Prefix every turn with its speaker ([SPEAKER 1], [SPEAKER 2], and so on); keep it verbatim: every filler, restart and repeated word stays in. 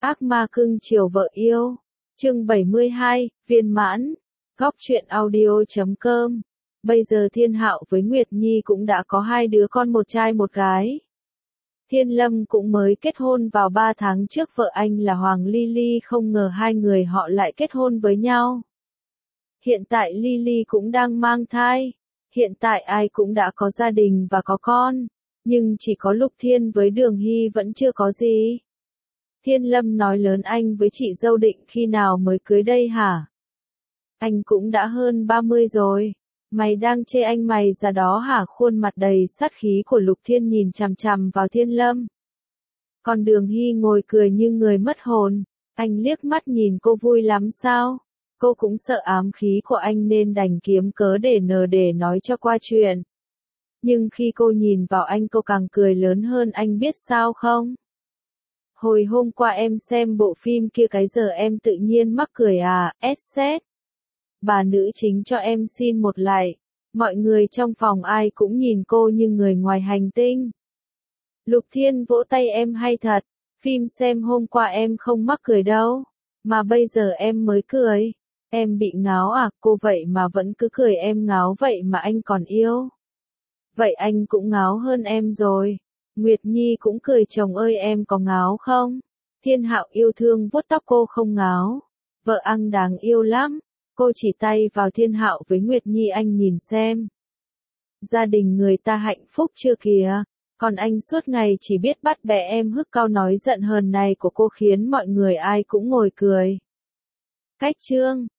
[SPEAKER 1] Ác ma cưng chiều vợ yêu. Chương bảy mươi hai, viên mãn. Góc truyện audio chấm com. Bây giờ Thiên Hạo với Nguyệt Nhi cũng đã có hai đứa con, một trai một gái. Thiên Lâm cũng mới kết hôn vào ba tháng trước, vợ anh là Hoàng Ly Ly, không ngờ hai người họ lại kết hôn với nhau. Hiện tại Ly Ly cũng đang mang thai. Hiện tại ai cũng đã có gia đình và có con. Nhưng chỉ có Lục Thiên với Đường Hy vẫn chưa có gì. Thiên Lâm nói lớn: anh với chị dâu định khi nào mới cưới đây hả? Anh cũng đã hơn ba mươi rồi. Mày đang chê anh mày già đó hả? Khuôn mặt đầy sát khí của Lục Thiên nhìn chằm chằm vào Thiên Lâm. Còn Đường Hy ngồi cười như người mất hồn. Anh liếc mắt nhìn cô: vui lắm sao? Cô cũng sợ ám khí của anh nên đành kiếm cớ để nờ để nói cho qua chuyện. Nhưng khi cô nhìn vào anh, cô càng cười lớn hơn. Anh biết sao không? Hồi hôm qua em xem bộ phim kia, cái giờ em tự nhiên mắc cười à, ét xét. Bà nữ chính cho em xin một like. Mọi người trong phòng ai cũng nhìn cô như người ngoài hành tinh. Lục Thiên vỗ tay: em hay thật. Phim xem hôm qua em không mắc cười đâu. Mà bây giờ em mới cười. Em bị ngáo à? Cô vậy mà vẫn cứ cười. Em ngáo vậy mà anh còn yêu. Vậy anh cũng ngáo hơn em rồi. Nguyệt Nhi cũng cười: chồng ơi, em có ngáo không? Thiên Hạo yêu thương vuốt tóc cô: không ngáo. Vợ anh đáng yêu lắm. Cô chỉ tay vào Thiên Hạo với Nguyệt Nhi: anh nhìn xem. Gia đình người ta hạnh phúc chưa kìa. Còn anh suốt ngày chỉ biết bắt bẻ em. Hức câu nói giận hờn này của cô khiến mọi người ai cũng ngồi cười. Cách chương